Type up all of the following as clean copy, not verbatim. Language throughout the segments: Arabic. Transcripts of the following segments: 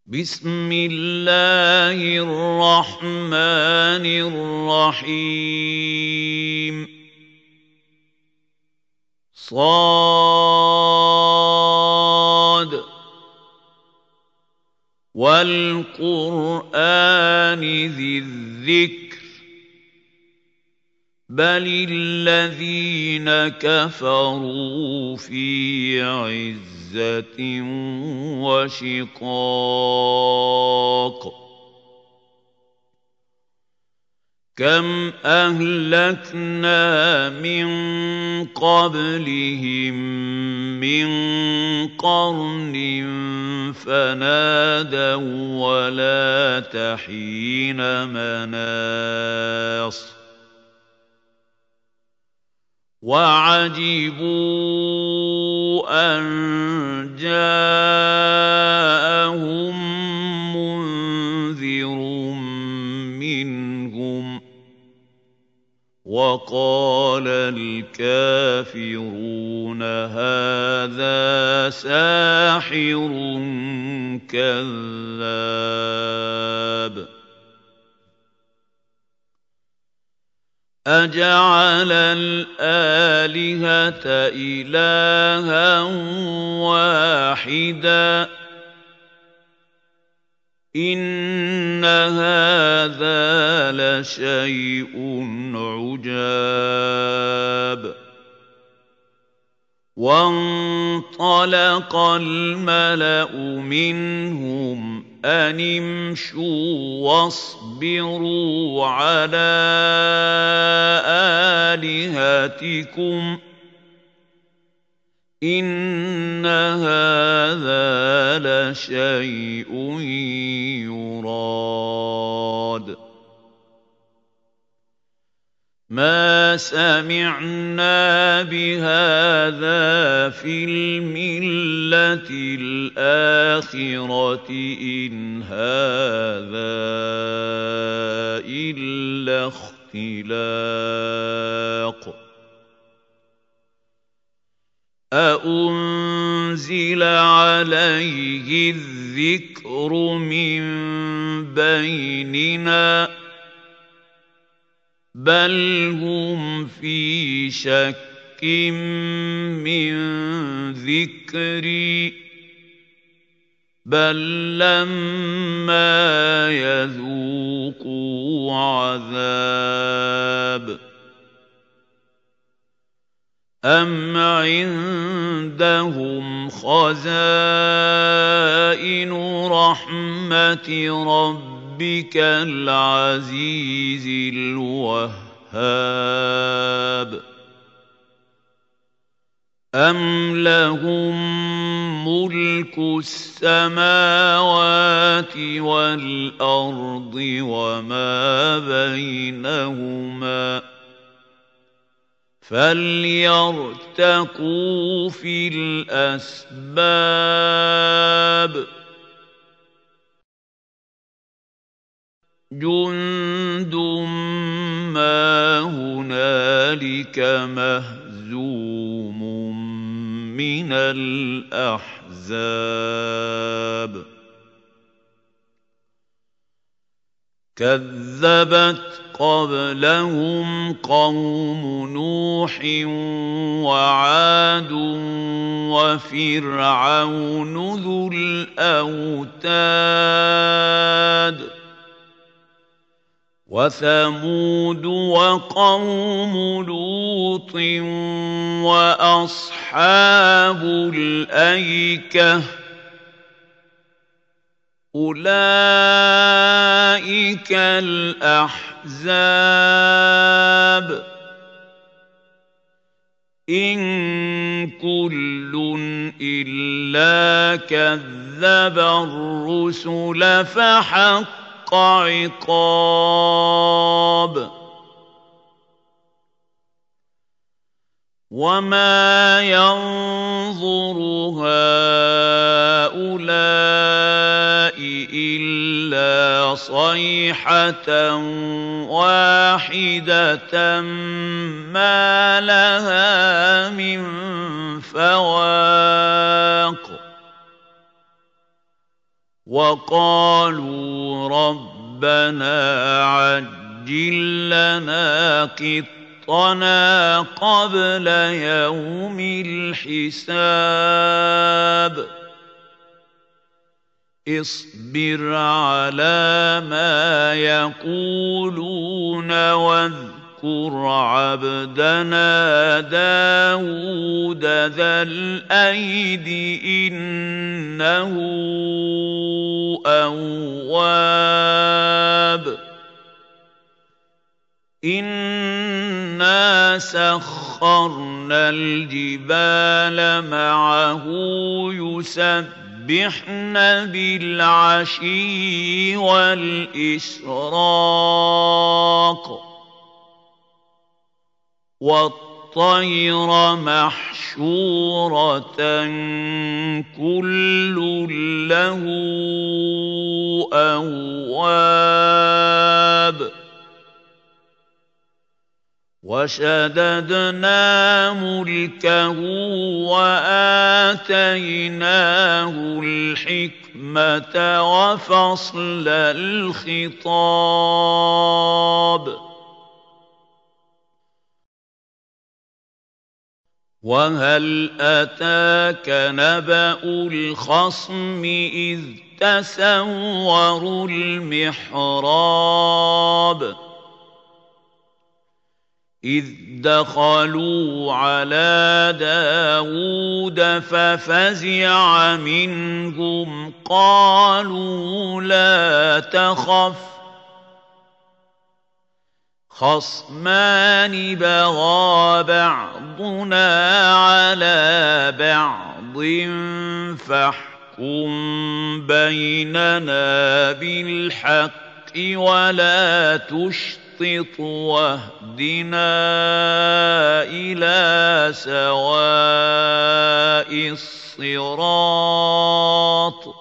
بسم الله الرحمن الرحيم صاد والقرآن ذي الذكر بل الذين كفروا في عزة وشقاق كم أهلكنا من قبلهم من قرن فنادوا ولا تحين مناص وعجبوا أن جاءهم منذر منهم وقال الكافرون هذا ساحر كذاب أجعل الآلهة إلها واحدا إن هذا لشيء عجاب وانطلق الملأ منهم أن امشوا واصبروا على آلهتكم إن هذا لشيء يراد ما سمعنا بهذا في الملة الآخرة إن هذا إلا اختلاق أأنزل عليه الذكر من بيننا بل هم في شك من ذكري بل لما يذوقوا عذاب أم عندهم خزائن رحمة ربك العزيز الوهاب أم لهم ملك السماوات والأرض وما بينهما فليرتقوا في الأسباب جند ما هنالك مهزوم من الأحزاب كذبت قبلهم قوم نوح وعاد وفرعون ذو الأوتاد وثمود وقوم لوط وأصحاب الأيكة أولئك الأحزاب إن كل إلا كذب الرسل فحق عقاب وما ينظر هؤلاء إلا صيحة واحدة ما لها من فواق وقالوا ربنا عجل لنا قطنا قبل يوم الحساب اصبر على ما يقولون واذكر عبدنا داود ذا الأيد إنه أواب إنا سخرنا الجبال معه يسبحن بالعشي والإشراق والطير محشورة كل له أواب وشددنا ملكه وآتيناه الحكمة وفصل الخطاب وهل أتاك نبأ الخصم إذ تسوروا المحراب إذ دخلوا على داود ففزع منهم قالوا لا تخف خصمان بغى بعضنا على بعض فاحكم بيننا بالحق ولا تشطط واهدنا إلى سواء الصراط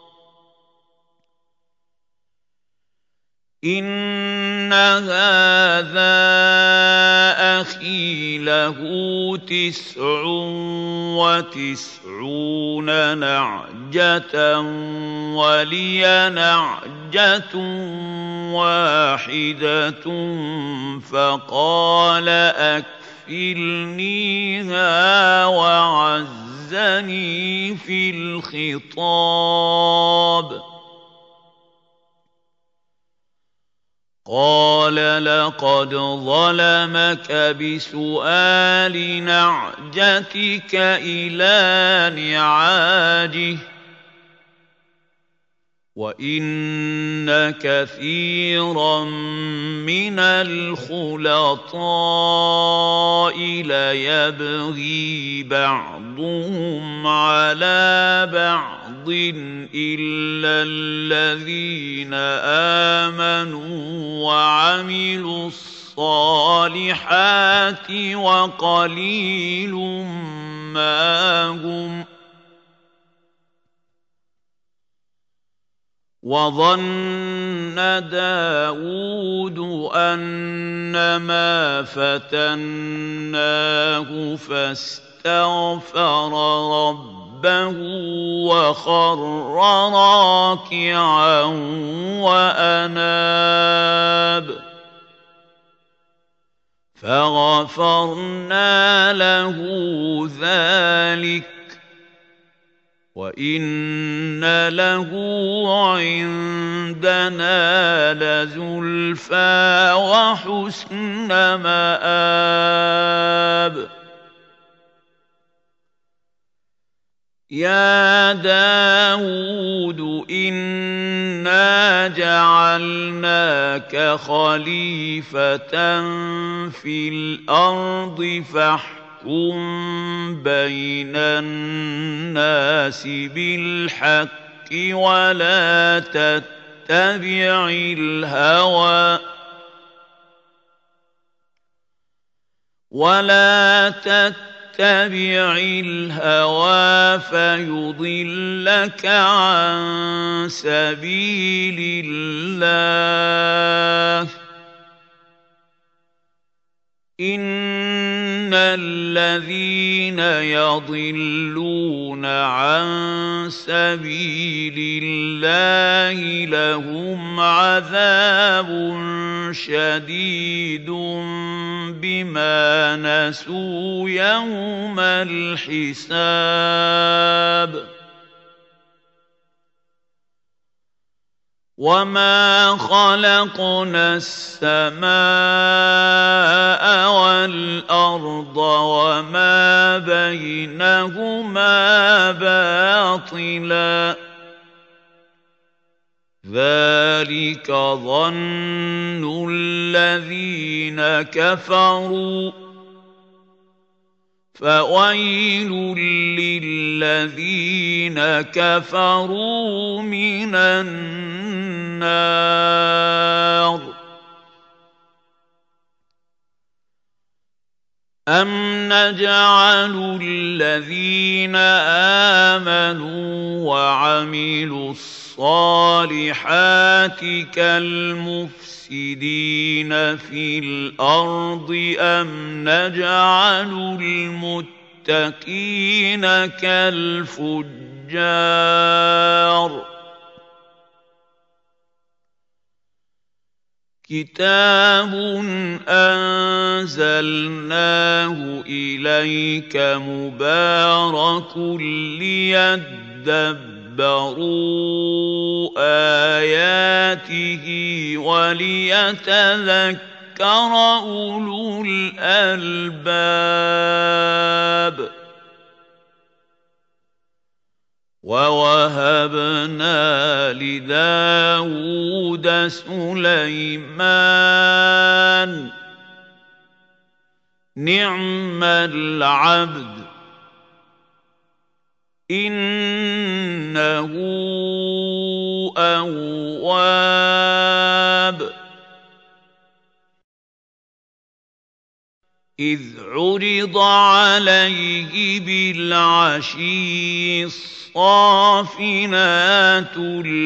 إن هذا أخي له 99 نعجة ولي نعجة واحدة فقال أكفلنيها وعزني في الخطاب قال لقد ظلمك بسؤال نعجتك إلى نعاجه وإن كثيرا من الخلطاء ليبغي بعضهم على بعض إلا الذين آمنوا وعملوا الصالحات وقليل ما هم وظن داود أنما فتناه فاستغفر ربه وخر راكعا وأناب فغفرنا له ذلك وإن له عندنا لزلفى وحسن مآب يا داود إنا جعلناك خليفة في الأرض فاحكم بين الناس بالحق ولا تتبع الهوى فيضلك عن سبيل الله إن الذين يضلون عن سبيل الله لهم عذاب شديد بما نسوا يوم الحساب وما خلقنا السماء والأرض وما بينهما باطلا ذلك ظن الذين كفروا فويل للذين كفروا من النار أم نجعل الذين آمنوا وعملوا الصالحات كالمفسدين في الأرض أم نجعل المتقين كالفجار كتاب أنزلناه إليك مبارك ليدبروا آياته وليتذكر أولو الألباب ووهبنا لداود سليمان نعم العبد إنه أواب إذ عرض عليه بالعشي الصافنات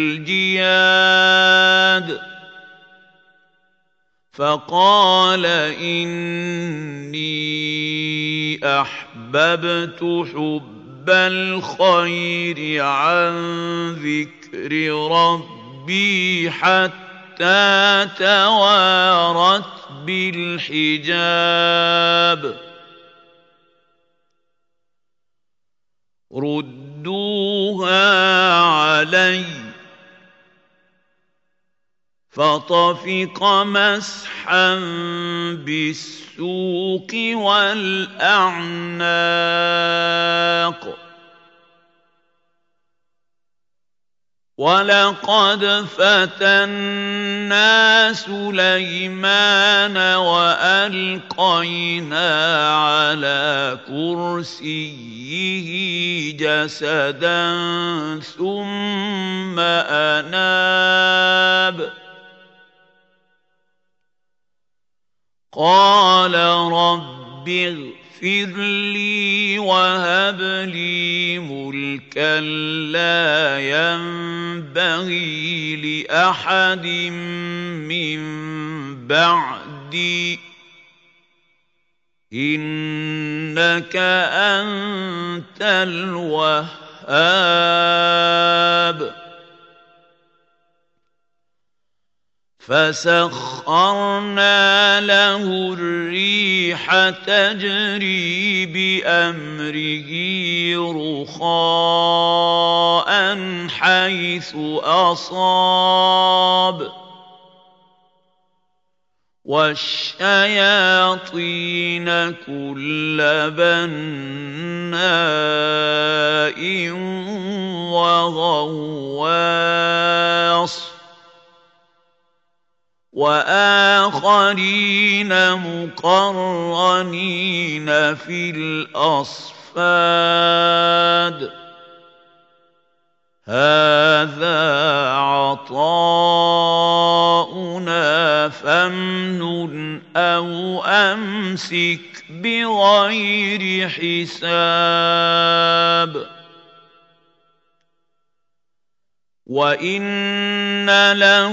الجياد فقال إني أحببت حب الخير عن ذكر ربي حتى توارت بالحجاب ردوها علي فطفق مسحا بالسوق والأعناق ولقد فتنا سليمان وألقينا على كرسيه جسدا ثم أناب قال رب اغفر لي وهب لي ملكا لا ينبغي لأحد من بعدي إنك أنت الوهاب فسخرنا له الريح تجري بأمره رخاء حيث أصاب والشياطين كل بناء وغواص وآخرين مقرنين في الأصفاد هذا عطاؤنا فامنن أو أمسك بغير حساب وَإِنَّ لَهُ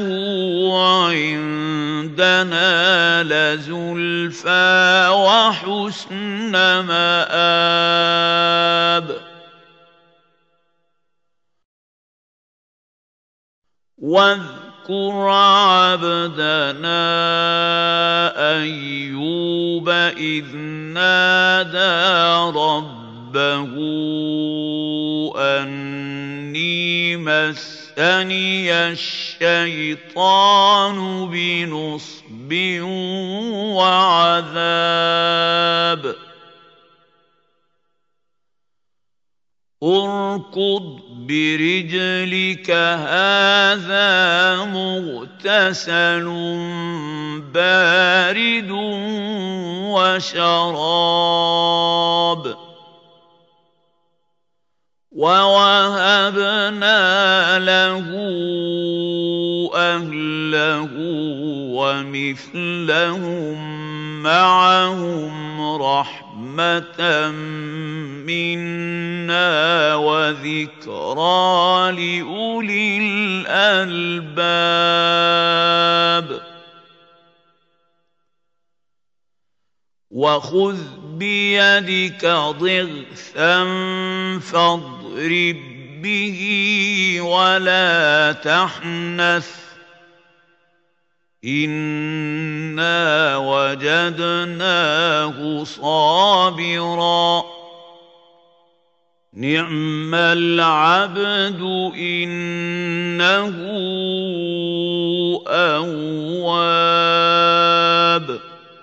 عِندَنَا لَزُلْفَىٰ وَحُسْنَ مَآبٍ وَاذْكُرْ عَبْدَنَا أَيُّوبَ إِذْ نَادَىٰ رَبَّهُ أَنِّي مَسَّنِيَ الشَّيْطَانُ بِنُصْبٍ وَعَذَابٍ ارْكُضْ بِرِجْلِكَ هَٰذَا مُغْتَسَلٌ بَارِدٌ وَشَرَابٌ وَوَهَبْنَا لَهُ أَهْلَهُ وَمِثْلَهُم مَّعَهُمْ رَحْمَةً مِّنَّا وَذِكْرَىٰ لِأُولِي الْأَلْبَابِ وَخُذْ بِيَدِكَ ضِغْثًا فَاضْرِب بِّهِ وَلَا تَحْنَثْ ۗ إِنَّا وَجَدْنَاهُ صَابِرًا ۚ نِّعْمَ الْعَبْدُ إِنَّهُ أَوَّابٌ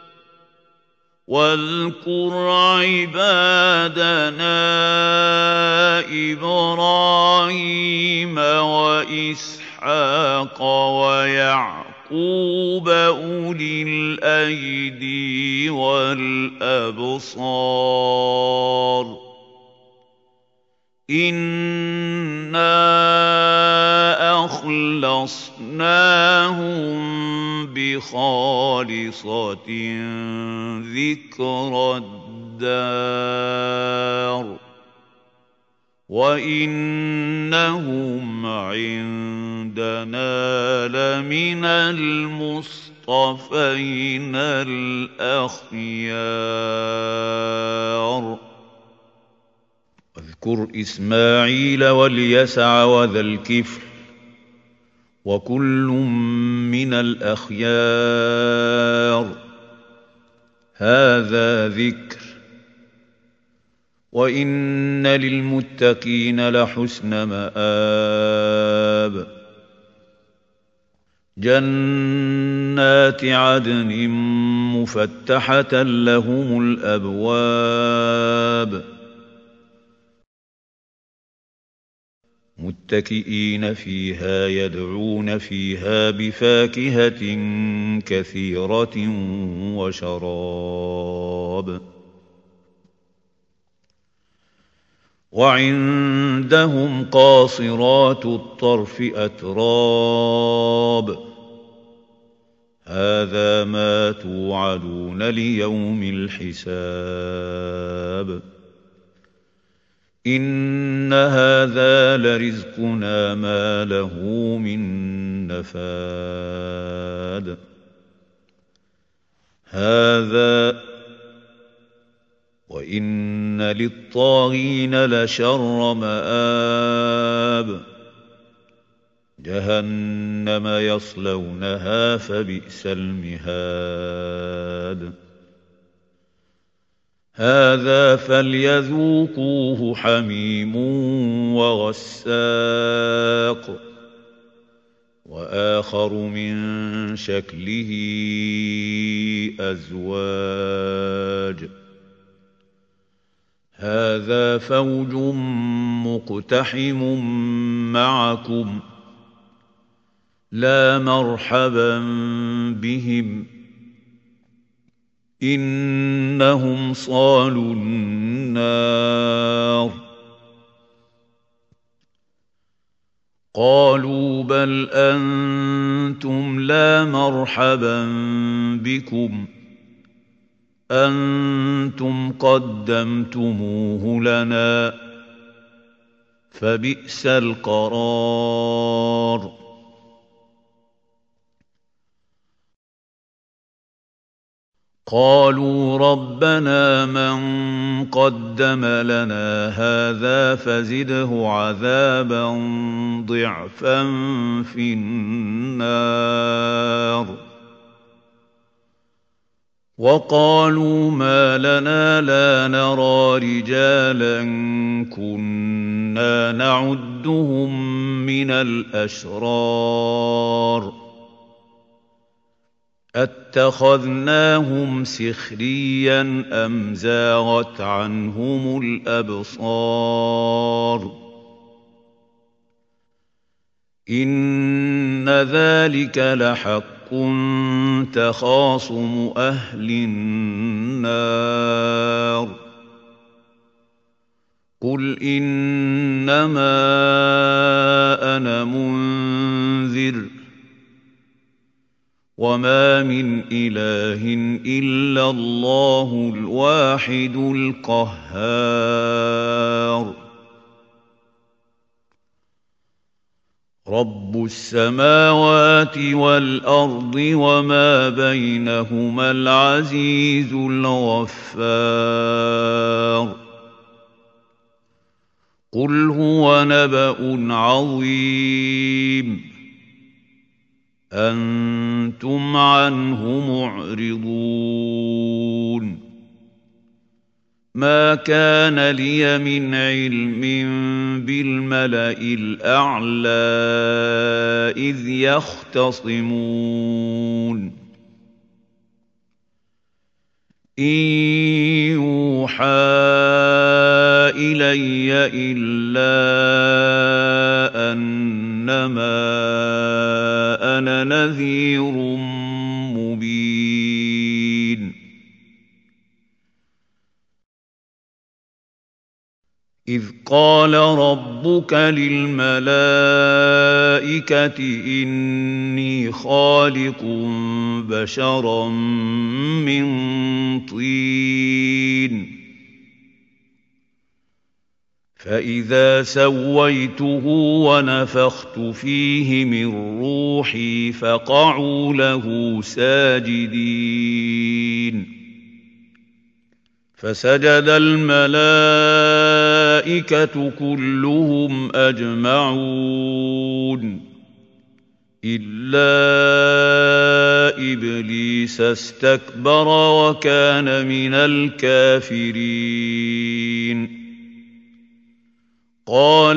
وَاذْكُرْ عِبَادَنَا إِبْرَاهِيمَ وَإِسْحَاقَ وَيَعْقُوبَ أُولِي الْأَيْدِي وَالْأَبْصَارِ إِنَّا أَخْلَصْنَاهُم بِخَالِصَةٍ ذِكْرَى الدَّارِ وَإِنَّهُمْ عِندَنَا لَمِنَ الْمُصْطَفَيْنَ الْأَخْيَارِ واذكر إسماعيل واليسع وذا الكفل وكل من الأخيار هذا ذكر وإن للمتقين لحسن مآب جنات عدن مفتحة لهم الأبواب متكئين فيها يدعون فيها بفاكهة كثيرة وشراب وعندهم قاصرات الطرف أتراب هذا ما توعدون ليوم الحساب إن هذا لرزقنا ما له من نفاد هذا وإن للطاغين لشر مآب جهنم يصلونها فبئس المهاد هذا فليذوقوه حميم وغساق وآخر من شكله أزواج هذا فوج مقتحم معكم لا مرحبا بهم إنهم صالوا النار قالوا بل أنتم لا مرحبا بكم أنتم قدمتموه لنا فبئس القرار. قالوا ربنا من قدم لنا هذا فزده عذابا ضعفا في النار. وقالوا ما لنا لا نرى رجالا كنا نعدهم من الأشرار أتخذناهم سخريا أم زاغت عنهم الأبصار إن ذلك لحق تخاصم أهل النار. قل إنما أنا منذر وما من إله إلا الله الواحد القهار. رب السماوات والأرض وما بينهما العزيز الغفار. قل هو نبأ عظيم أنتم عنه معرضون. ما كان لي من علم بالملأ الأعلى إذ يختصمون إن يوحى إلي إلا أنما أنا نذير مبين. إذ قال ربك للملائكة إني خالق بشرا من طين فإذا سويته ونفخت فيه من روحي فقعوا له ساجدين. فسجد الملائكة كلهم أجمعون إلا إبليس استكبر وكان من الكافرين. قال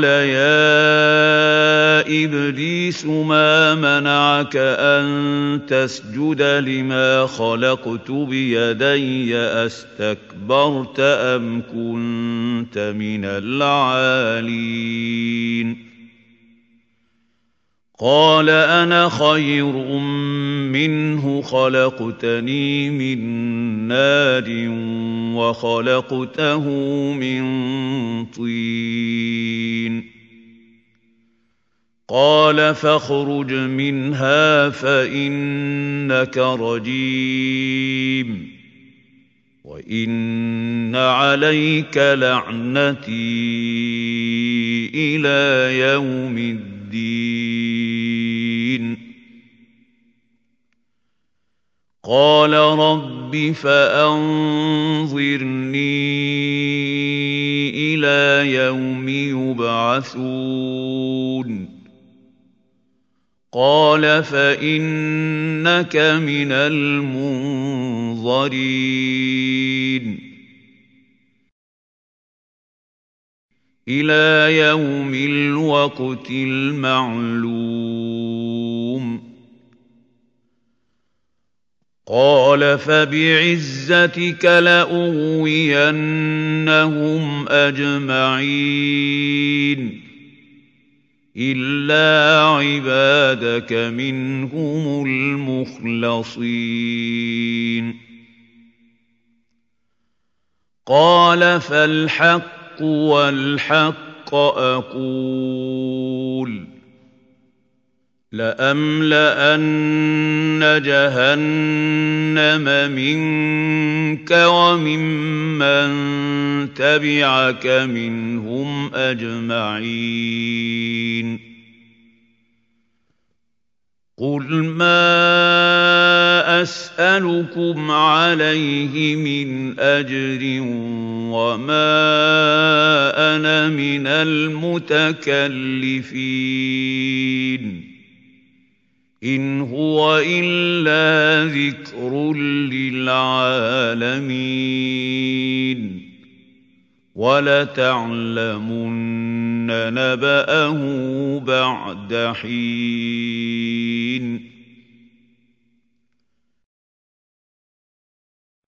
يا إبليس ما منعك أن تسجد لما خلقت بيدي أستكبرت أم كنت من العالين. قال أنا خير منه خلقتني من نار وخلقته من طين. قال فاخرج منها فإنك رجيم وإن عليك لعنتي إلى يوم الدين. قال رب فأنظرني إلى يوم يبعثون. قال فإنك من المنظرين إلى يوم الوقت المعلوم. قال فبعزتك لأغوينهم أجمعين إلا عبادك منهم المخلصين. قال فالحق والحق أقول لأملأن جهنم منك وممن تبعك منهم أجمعين قل ما أسألكم عليه من أجر وما أنا من المتكلفين إن هو إلا ذكر للعالمين ولتعلمن نبأه بعد حين